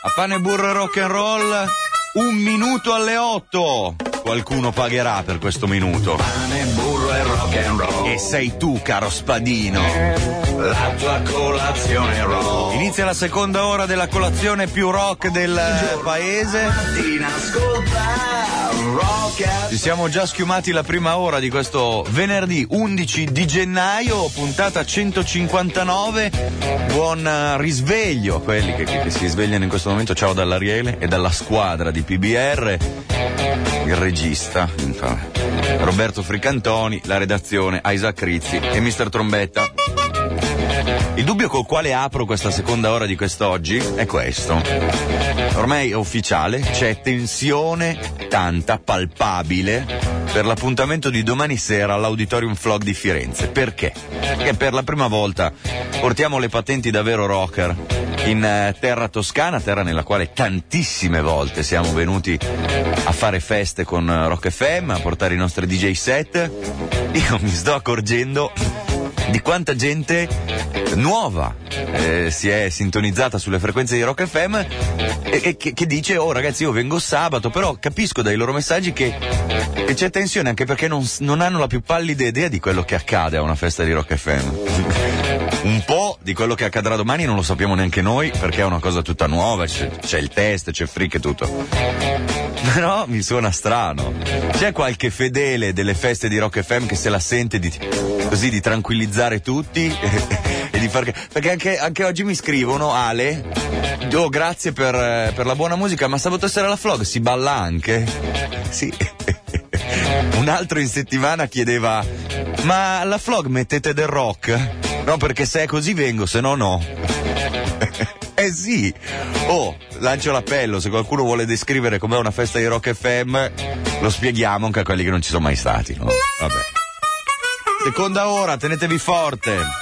A pane, burro e rock and roll, 1 minuto alle 8. Qualcuno pagherà per questo minuto. Pane, burro e rock and roll. E sei tu, caro Spadino. La tua colazione rock. Inizia la seconda ora della colazione più rock del paese. Mattina ascolta rock. Ci siamo già schiumati la prima ora di questo venerdì 11 di gennaio, puntata 159. Buon risveglio a quelli che si svegliano in questo momento. Ciao dall'Ariele e dalla squadra di PBR. Il regista, Roberto Fricantoni, la redazione, Isaac Rizzi e Mr. Trombetta. Il dubbio col quale apro questa seconda ora di quest'oggi è questo. Ormai è ufficiale, c'è tensione tanta, palpabile, per l'appuntamento di domani sera all'Auditorium Flog di Firenze. Perché? Perché per la prima volta portiamo le patenti da vero rocker in terra toscana, terra nella quale tantissime volte siamo venuti a fare feste con Rock FM, a portare i nostri DJ set. Io mi sto accorgendo di quanta gente nuova si è sintonizzata sulle frequenze di Rock FM e che dice: oh ragazzi, io vengo sabato, però capisco dai loro messaggi che c'è tensione, anche perché non hanno la più pallida idea di quello che accade a una festa di Rock FM. Un po' di quello che accadrà domani non lo sappiamo neanche noi, perché è una cosa tutta nuova, c'è il test, c'è freak e tutto. Però mi suona strano. C'è qualche fedele delle feste di Rock FM che se la sente così di tranquillizzare tutti e di far... Perché anche oggi mi scrivono: Ale, oh, grazie per la buona musica, ma sabato sera alla Flog si balla anche? Sì. Un altro in settimana chiedeva: ma alla Flog mettete del rock? No, perché se è così vengo, se no no. Eh sì. Oh, lancio l'appello: se qualcuno vuole descrivere com'è una festa di Rock FM, lo spieghiamo anche a quelli che non ci sono mai stati, no? Vabbè. Seconda ora, tenetevi forte.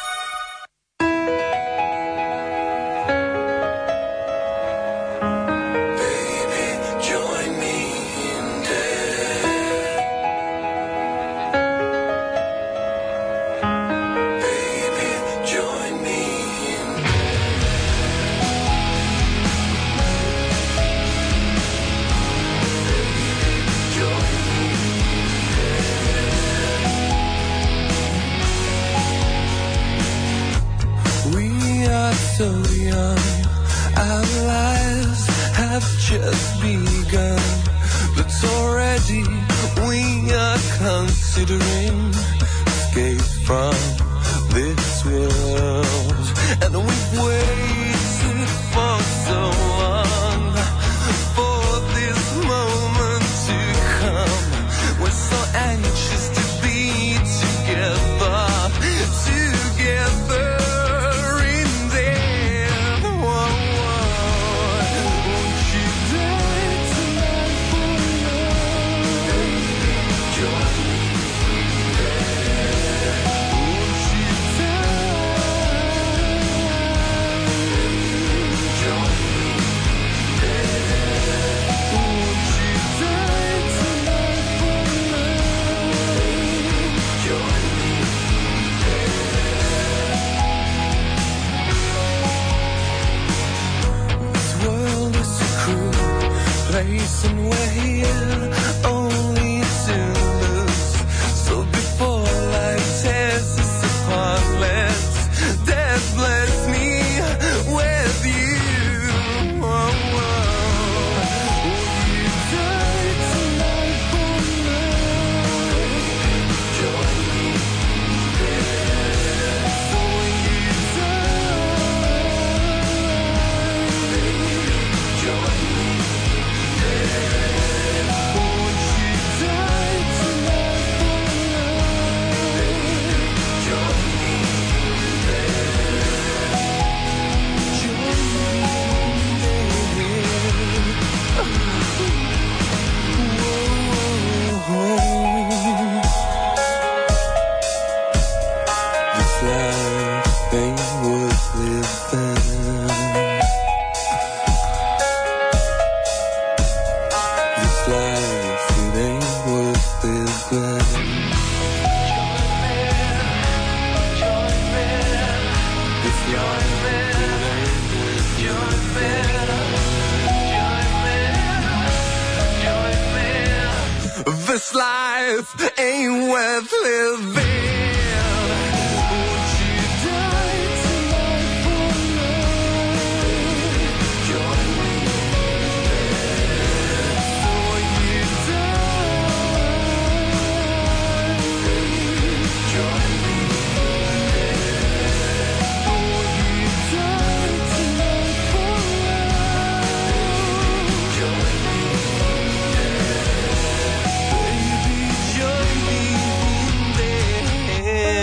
So young, our lives have just begun, but already we are considering escape from this world, and we've waited for so long for this moment to come. We're so anxious to be together, together. And we're here only to lose. So before life tears us apart, let death bless me with you. Oh, oh. Will you die tonight for me? Join me there. So when you die, join me. This life ain't worth living. Won't you die tonight for love? Join me. Before you die, join me. Before you die tonight for love, join me. Baby, join me in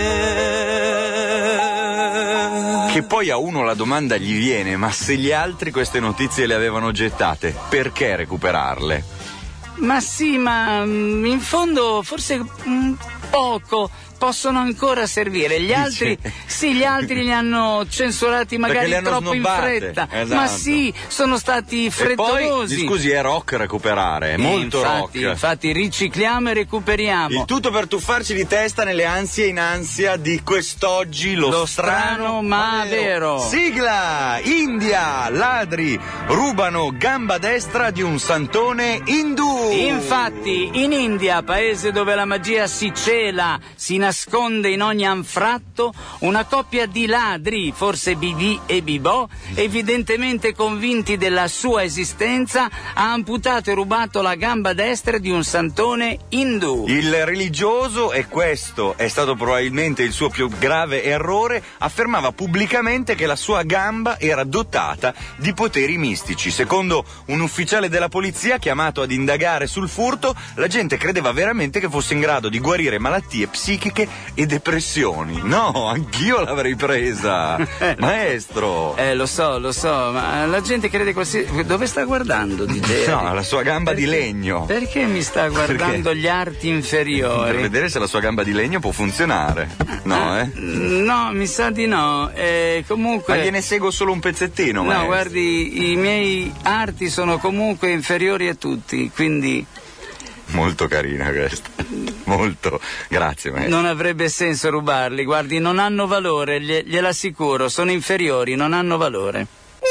there. Che poi a uno la domanda gli viene: ma se gli altri queste notizie le avevano gettate, perché recuperarle? Ma sì, ma in fondo forse un poco possono ancora servire. Gli altri, sì, gli altri li hanno censurati magari li hanno troppo snobbate, in fretta. esatto. Ma sì, sono stati E frettolosi. poi, scusi, è rock recuperare, è molto infatti, rock. Infatti ricicliamo e recuperiamo. Il tutto per tuffarci di testa nelle ansie in ansia di quest'oggi, lo strano ma vero. Sigla! India, ladri rubano gamba destra di un santone indù. Infatti, in India, paese dove la magia si cela, si nasconde in ogni anfratto, una coppia di ladri, forse Bibi e Bibò, evidentemente convinti della sua esistenza, ha amputato e rubato la gamba destra di un santone indù. Il religioso, e questo è stato probabilmente il suo più grave errore, affermava pubblicamente che la sua gamba era dotata di poteri mistici. Secondo un ufficiale della polizia chiamato ad indagare sul furto, la gente credeva veramente che fosse in grado di guarire malattie psichiche e depressioni. No, anch'io l'avrei presa, maestro. Lo so, ma la gente crede qualsiasi... Dove sta guardando, DJ? No, la sua gamba di legno. Perché mi sta guardando Perché? gli arti inferiori? Per vedere se la sua gamba di legno può funzionare. No, No, mi sa di no. Comunque... Ma gliene seguo solo un pezzettino, No, maestro. guardi, i miei arti sono comunque inferiori a tutti, quindi Molto carina questa. Molto. Grazie, maestro. non avrebbe senso rubarli. Guardi, non hanno valore, gliel'assicuro, sono inferiori, non hanno valore.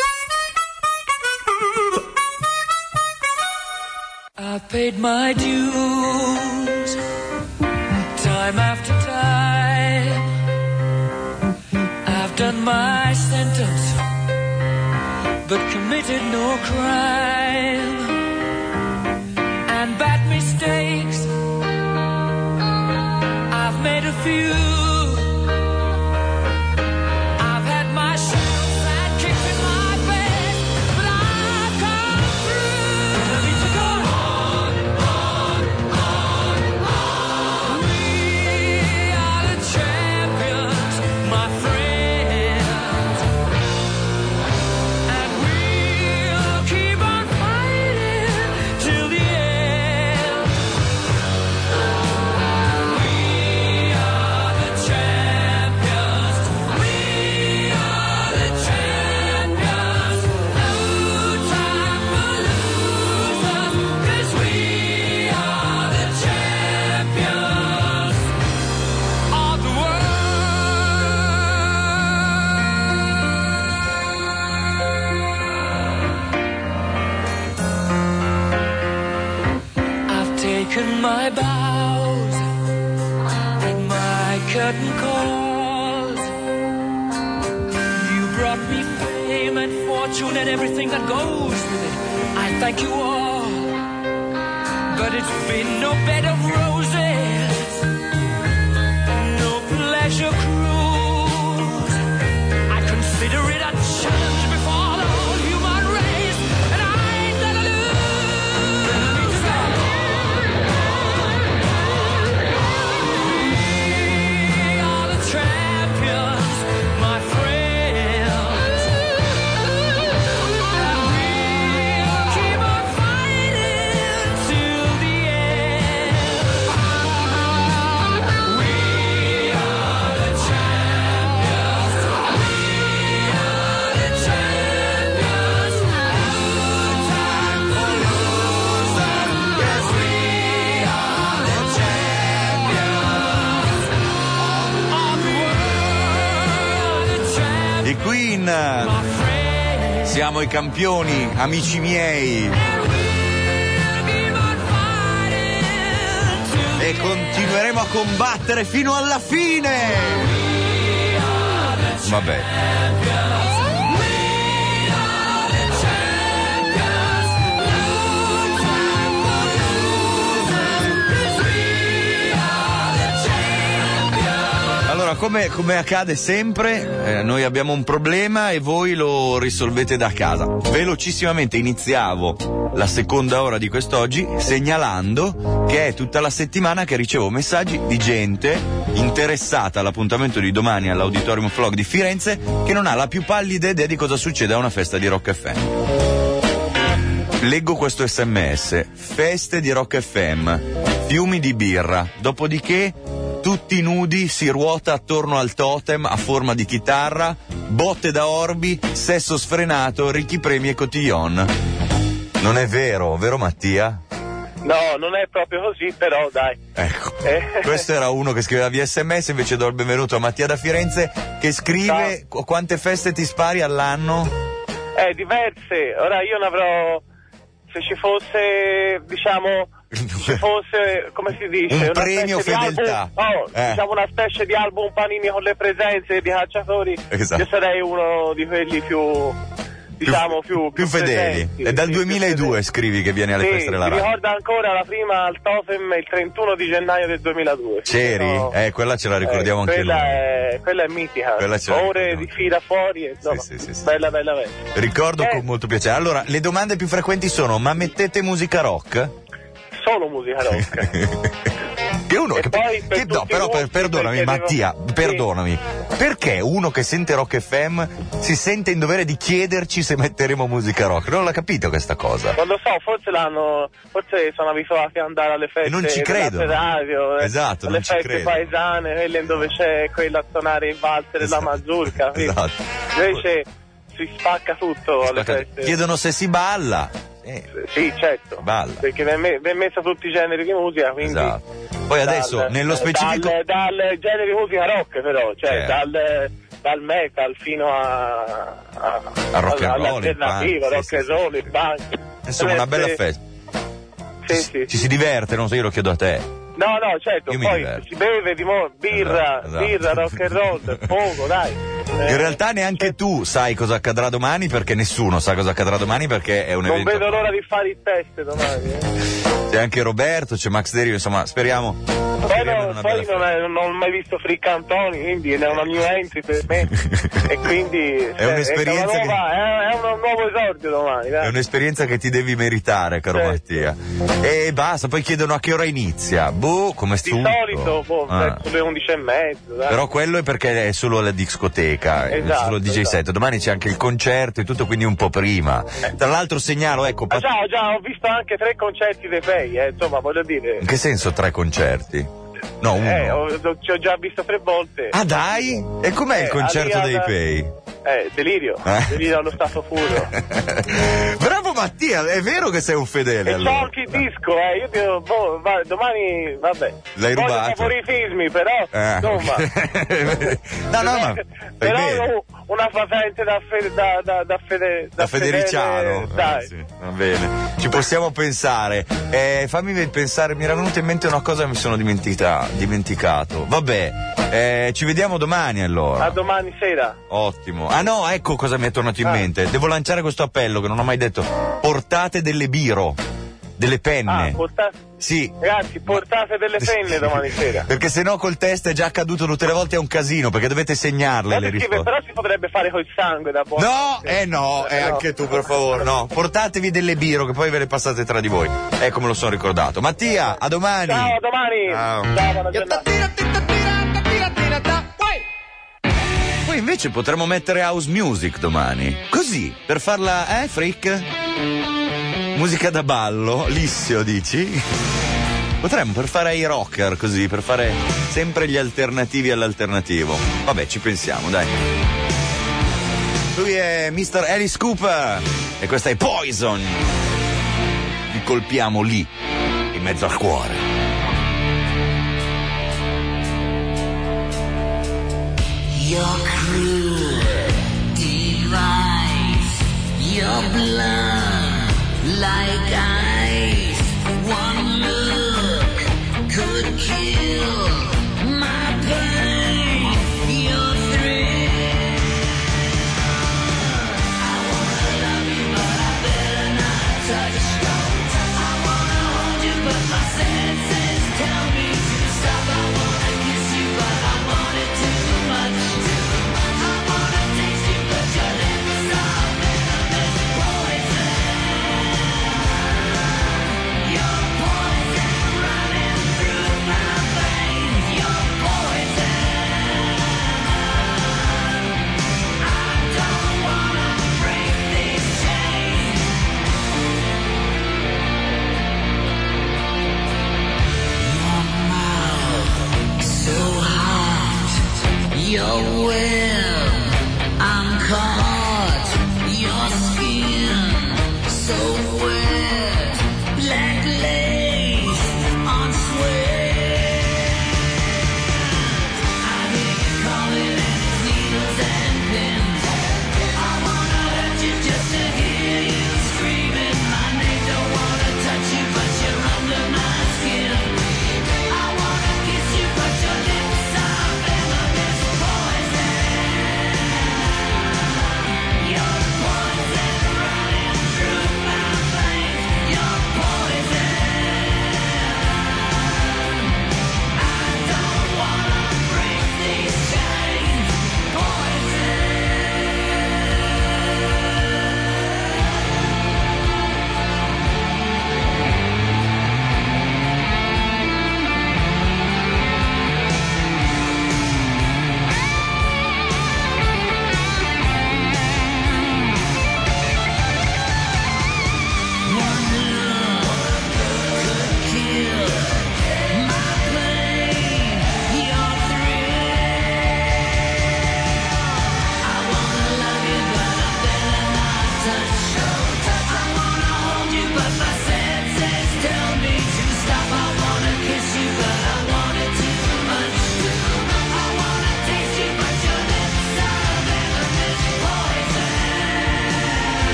I paid my dues, time after time. I've done my sentence, but committed no crime. And bad mistakes, I've made a few. I've had my share of bad kicks in my face, but I've come through. I need to go on. We are the champions, my friends, and we'll keep on fighting till the end. We are the champions. We are the champions. No time for losers, 'cause we are the champions of the world. I've taken my bows and my curtain calls. You brought me fame and fortune and everything that goes with it. I thank you all, but it's been no bed of roses, no pleasure cruise. I consider it a challenge before the whole human race, and I ain't gonna lose. We are the champions, my friends, and we'll keep on fighting till the end. We are the champions. We are the champions. No time for losers, 'cause we are the champions of the world. The champions, I Queen, my friends. siamo i campioni, amici miei. And we'll keep on fighting e continueremo a combattere fino alla fine. Vabbè. Allora, come accade sempre, noi abbiamo un problema e voi lo risolvete da casa. Velocissimamente iniziavo la seconda ora di quest'oggi segnalando che è tutta la settimana che ricevo messaggi di gente interessata all'appuntamento di domani all'Auditorium Flog di Firenze che non ha la più pallida idea di cosa succede a una festa di Rock FM. Leggo questo SMS: feste di Rock FM, fiumi di birra, dopodiché tutti nudi, si ruota attorno al totem a forma di chitarra, botte da orbi, sesso sfrenato, ricchi premi e cotillon. Non è vero, vero Mattia? No, non è proprio così, però dai. Ecco, questo era uno che scriveva via SMS, invece do il benvenuto a Mattia da Firenze che scrive: quante feste ti spari all'anno? Diverse. Ora io ne avrò, se ci fosse, diciamo, ci fosse, come si dice, un premio fedeltà. Diciamo una specie di album Panini con le presenze di calciatori. Esatto. Io sarei uno di quelli più fedeli. Presenti. È dal 2002 scrivi che viene alle feste della radio. Mi ricordo ancora la prima al Totem il 31 di gennaio del 2002. C'eri? No. Quella ce la ricordiamo anche noi. Quella è mitica. Ore di fila fuori e sì. Bella. Ricordo con molto piacere. Allora, le domande più frequenti sono: ma mettete musica rock? Solo musica rock. Perdonami Mattia, perdonami. Perché uno che sente Rock FM si sente in dovere di chiederci se metteremo musica rock? Non l'ha capito questa cosa. Non lo so, forse sono abituati ad andare alle feste. E non ci credo. Radio, esatto, alle feste paesane, quelle dove c'è quella a suonare il valzer e la mazurka. Esatto. Invece si spacca tutto alle feste. Chiedono se si balla. Sì, certo. Balla. Perché mi è messo tutti i generi di musica, quindi. Esatto. Poi adesso nello specifico dal genere di musica rock, però, cioè dal metal fino a rock and roll, all'alternativa, rock and roll, il punk. Insomma, una bella festa. Sì. Ci si diverte, non so, io lo chiedo a te. No, certo, poi si beve di birra, rock and roll, poco, dai. In realtà neanche tu sai cosa accadrà domani, perché nessuno sa cosa accadrà domani, perché è un evento. Non vedo l'ora di fare il test domani. C'è anche Roberto, c'è Max Derio, insomma, speriamo. Poi non ho mai visto Friccantoni, quindi è una new entry per me. E quindi è un'esperienza è un nuovo esordio domani. Dai. È un'esperienza che ti devi meritare, caro Mattia. E basta, poi chiedono a che ora inizia. Come di solito, verso le 11:30. Dai. Però quello è perché è solo la discoteca, è solo il DJ set. Domani c'è anche il concerto e tutto, quindi un po' prima. Tra l'altro segnalo, ecco. Già, ho visto anche 3 concerti dei Pei, insomma, voglio dire. In che senso 3 concerti? No, uno. Ci ho già visto 3 volte. Ah, dai? E com'è il concerto dei Pei? Delirio allo stato puro. Bravo Mattia, è vero che sei un fedele. E allora. c'ho anche il disco, io dico, domani, vabbè. L'hai rubato? Favoritismi, però, insomma. no, però una patente da Federiciano. Dai. Sì, va bene. Ci possiamo pensare. Fammi pensare, mi era venuta in mente una cosa che mi sono dimenticato. Vabbè, ci vediamo domani allora. A domani sera. Ottimo. Ah no, ecco cosa mi è tornato in mente. Devo lanciare questo appello che non ho mai detto. Portate delle biro, delle penne. Sì. Ragazzi, portate delle penne domani sera. Perché sennò col test è già accaduto tutte le volte, è un casino, perché dovete segnarle le risposte. Però si potrebbe fare col sangue da buono. No, anche tu per favore, no. Portatevi delle biro che poi ve le passate tra di voi. Ecco, me lo sono ricordato. Mattia, a domani. Ciao, a domani. Ciao, buona giornata. Poi invece potremmo mettere house music domani. Così, per farla, Frick? Musica da ballo, lissio, dici? Potremmo, per fare i rocker, così, per fare sempre gli alternativi all'alternativo. Vabbè, ci pensiamo, dai. Lui è Mr. Alice Cooper e questa è Poison. Vi colpiamo lì, in mezzo al cuore. Your cruel device, your blood like ice. One look could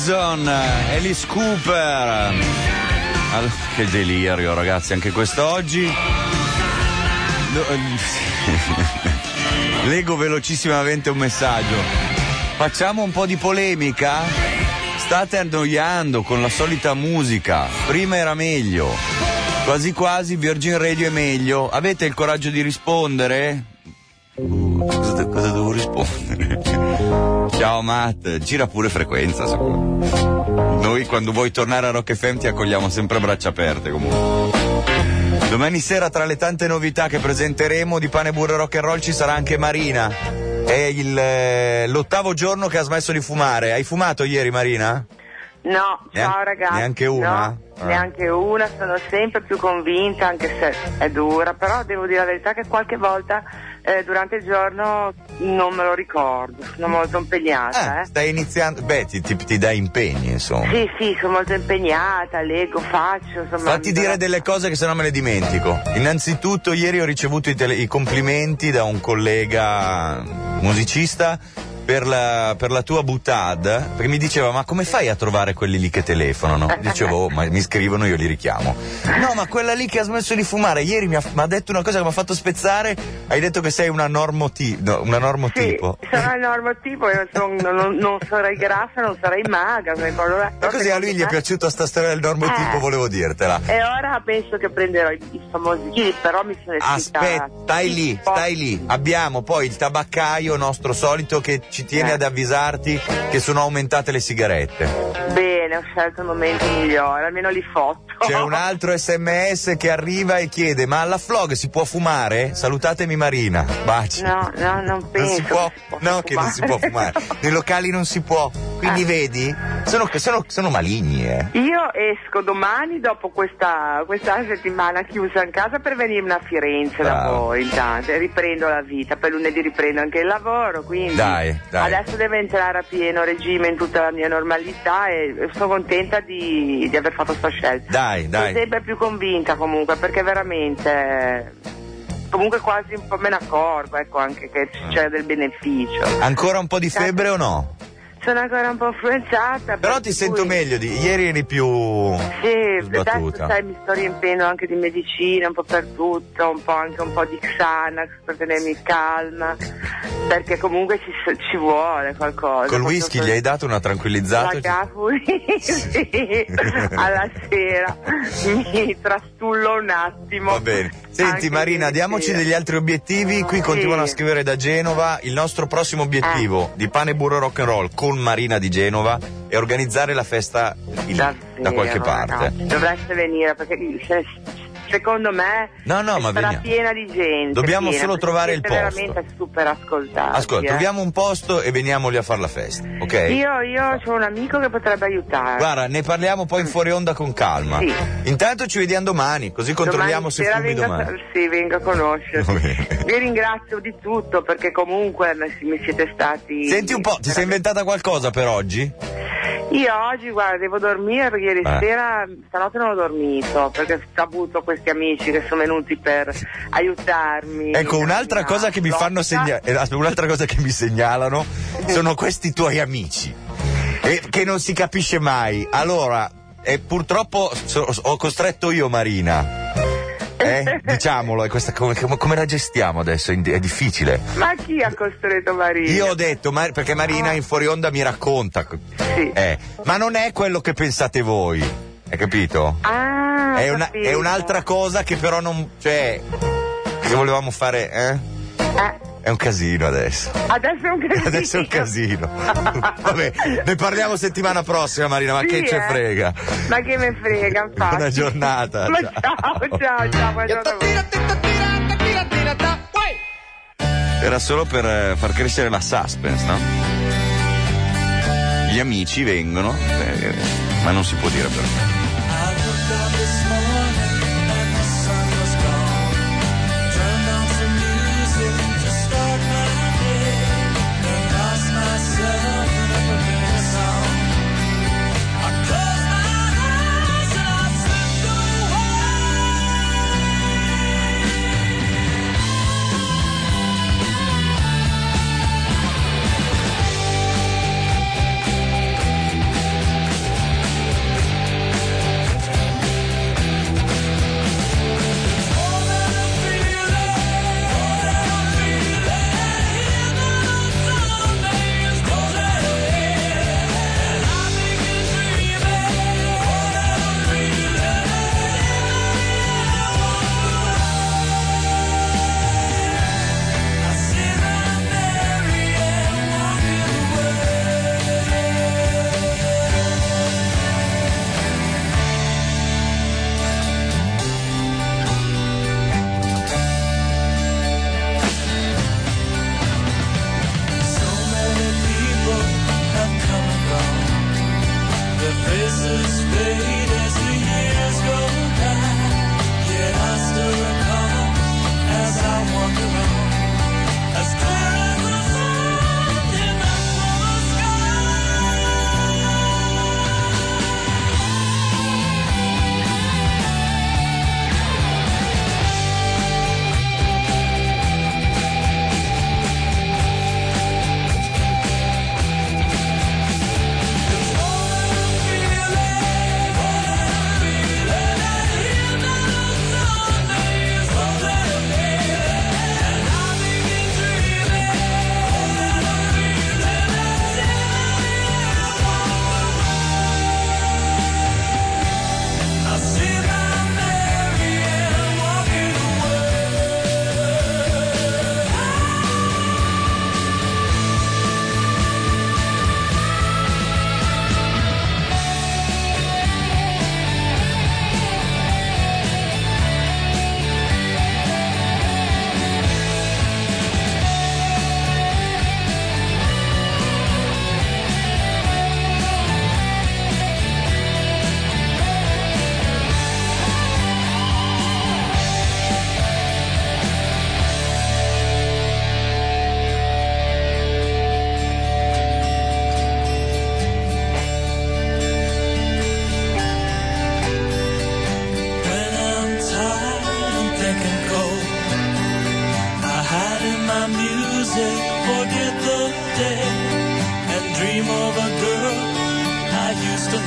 Poison, Alice Cooper. Che delirio, ragazzi, anche quest'oggi. Leggo velocissimamente un messaggio. Facciamo un po' di polemica? State annoiando con la solita musica. Prima era meglio. Quasi quasi Virgin Radio è meglio. Avete il coraggio di rispondere? Cosa devo rispondere? Ciao Matt, gira pure frequenza. Noi quando vuoi tornare a Rock FM ti accogliamo sempre a braccia aperte comunque. Domani sera tra le tante novità che presenteremo di Pane Burro Rock and Roll ci sarà anche Marina. È l'ottavo giorno che ha smesso di fumare. Hai fumato ieri, Marina? No, ciao ragazzi. Neanche una? No, neanche una, sono sempre più convinta, anche se è dura, però devo dire la verità che qualche volta durante il giorno non me lo ricordo, sono molto impegnata. Stai iniziando, ti dai impegni, insomma. Sì, sono molto impegnata, leggo, faccio, insomma. Fatti dire delle cose che sennò me le dimentico. Innanzitutto ieri ho ricevuto i complimenti da un collega musicista per la tua butad, perché mi diceva: ma come fai a trovare quelli lì che telefonano? Dicevo: ma mi scrivono, io li richiamo. No, ma quella lì che ha smesso di fumare ieri mi ha detto una cosa che mi ha fatto spezzare. Hai detto che sei una normotipo. Sì, sarò il normotipo, io non sarei grassa, non sarei magra. Ma così a lui gli è piaciuta sta storia del normotipo, volevo dirtela. E ora penso che prenderò i famosi chili, però mi sono Aspetta, stai lì. Abbiamo poi il tabaccaio nostro solito che ci tiene ad avvisarti che sono aumentate le sigarette. Bene, ho scelto il momento migliore, almeno li foto. C'è un altro SMS che arriva e chiede: ma alla Flog si può fumare? Salutatemi Marina, baci. No, non penso. Non si può? Che non si può fumare. Nei locali non si può. Quindi vedi? Sono maligni, Io esco domani dopo questa settimana chiusa in casa per venirmi a Firenze da voi, intanto, e riprendo la vita. Per lunedì riprendo anche il lavoro, quindi dai. Adesso devo entrare a pieno regime in tutta la mia normalità e sono contenta di aver fatto questa scelta. Dai. Sono sempre più convinta comunque, perché veramente comunque quasi un po' me ne accorgo, ecco, anche che c'è del beneficio. Ancora un po' di febbre o no? Sono ancora un po' influenzata. Però ti sento meglio ieri eri più sbattuta. Adesso mi sto riempiendo anche di medicina, un po' per tutto, anche un po' di Xanax per tenermi calma, perché comunque ci vuole qualcosa. Col whisky gli hai dato una tranquillizzata? La Cafuri, sì, alla sera mi trastullo un attimo. Va bene. Senti Marina, diamoci degli altri obiettivi. Qui continuano a scrivere da Genova. Il nostro prossimo obiettivo di Pane Burro Rock and Roll con Marina di Genova è organizzare la festa da qualche parte. Dovreste venire, perché secondo me sarà piena di gente. Dobbiamo solo trovare il posto. Veramente super ascoltati. Ascolta, troviamo un posto e veniamo lì a fare la festa, ok? Io ho un amico che potrebbe aiutare. Guarda, ne parliamo poi in fuori onda con calma. Sì. Intanto ci vediamo domani, così controlliamo se fumi domani. Sì, vengo a conoscerti. Vi ringrazio di tutto, perché comunque mi siete stati. Senti un po', ti sei inventata qualcosa per oggi? Io oggi, guarda, devo dormire perché ieri sera, stanotte non ho dormito, perché ho avuto questi amici che sono venuti per aiutarmi. Ecco, un'altra cosa che mi fanno un'altra cosa che mi segnalano sono questi tuoi amici, che non si capisce mai. Allora, purtroppo ho costretto io Marina. Diciamolo, come la gestiamo adesso? È difficile. Ma chi ha costretto Marina? Io ho detto, perché Marina in fuori onda mi racconta. Sì. Ma non è quello che pensate voi, hai capito? È un'altra cosa che però non. Cioè, che volevamo fare, È un casino adesso. Adesso è un casino. Vabbè, ne parliamo settimana prossima, Marina, ma che ce frega? Ma che me frega, infatti. Buona giornata. Ma ciao, buona giornata. Era solo per far crescere la suspense, no? Gli amici vengono, ma non si può dire perché.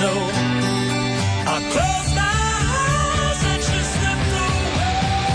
know. I closed my eyes and she slipped away.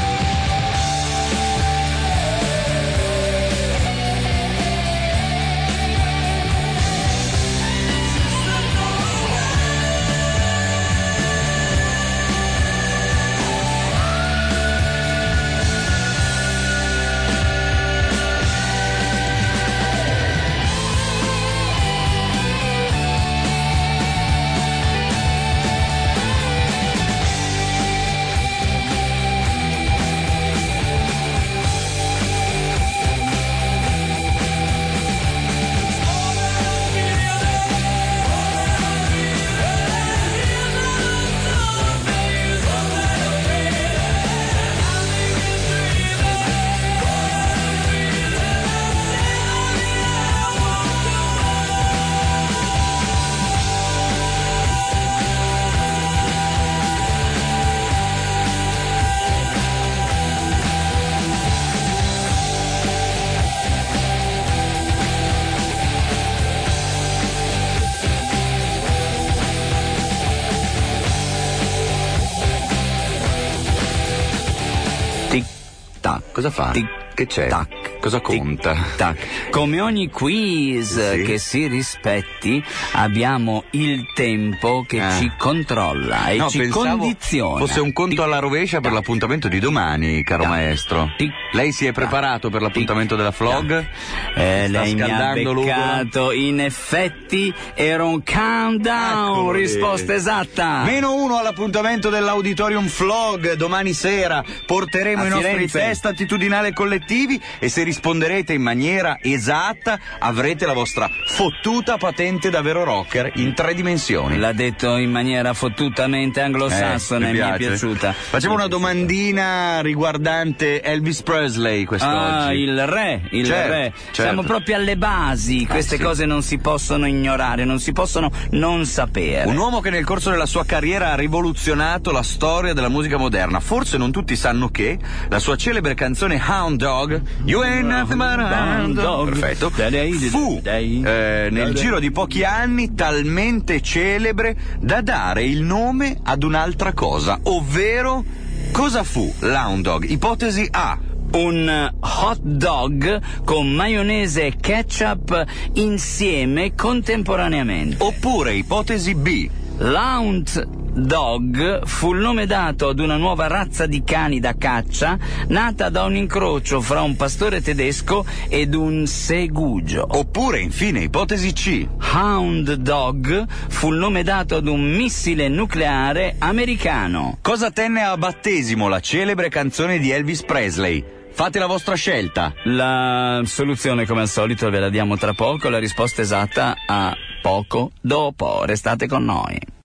Cosa fa? Che c'è? Tac. Cosa conta? Tac. Come ogni quiz che si rispetti, abbiamo il tempo che ci controlla e ci condiziona. Fosse un conto alla rovescia per l'appuntamento di domani, caro maestro. Lei si è preparato per l'appuntamento della Flog? Lei mi ha beccato. In effetti era un countdown. Risposta esatta. -1 all'appuntamento dell'Auditorium Flog domani sera. Porteremo i nostri test attitudinali e collettivi e se risponderete in maniera esatta avrete la vostra fottuta patente da vero rocker in 3 dimensioni. L'ha detto in maniera fottutamente anglosassone, mi è piaciuta. Facciamo una domandina riguardante Elvis Presley quest'oggi. Il re. Certo. Siamo proprio alle basi, queste cose non si possono ignorare, non si possono non sapere. Un uomo che nel corso della sua carriera ha rivoluzionato la storia della musica moderna. Forse non tutti sanno che la sua celebre canzone Hound Dog, You Ain't Nothing But a Hound Dog, perfetto, fu nel giro di pochi anni talmente celebre da dare il nome ad un'altra cosa, ovvero cosa fu l'Hound Dog? Ipotesi A: un hot dog con maionese e ketchup insieme contemporaneamente. Oppure ipotesi B: l'Hound Dog fu il nome dato ad una nuova razza di cani da caccia nata da un incrocio fra un pastore tedesco ed un segugio. Oppure, infine, ipotesi C: Hound Dog fu il nome dato ad un missile nucleare americano. Cosa tenne a battesimo la celebre canzone di Elvis Presley? Fate la vostra scelta. La soluzione, come al solito, ve la diamo tra poco. La risposta esatta a poco dopo. Restate con noi.